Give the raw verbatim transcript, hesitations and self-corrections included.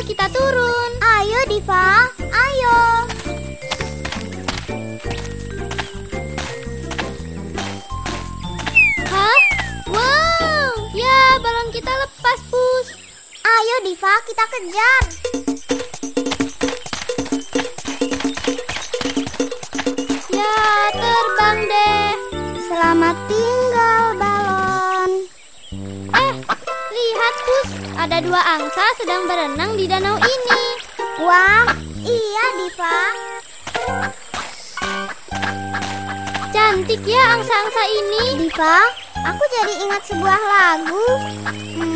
kita turun. Ayo Diva, ayo. Hah? Wow, ya balon kita lepas, Pus. Ayo Diva, kita kejar. Ya, terbang deh. Selamat tinggal balon. Eh, lihat Pus, ada dua angsa sedang berenang di danau ini. Wah, iya Diva. Cantik ya angsa-angsa ini. Diva, aku jadi ingat sebuah lagu.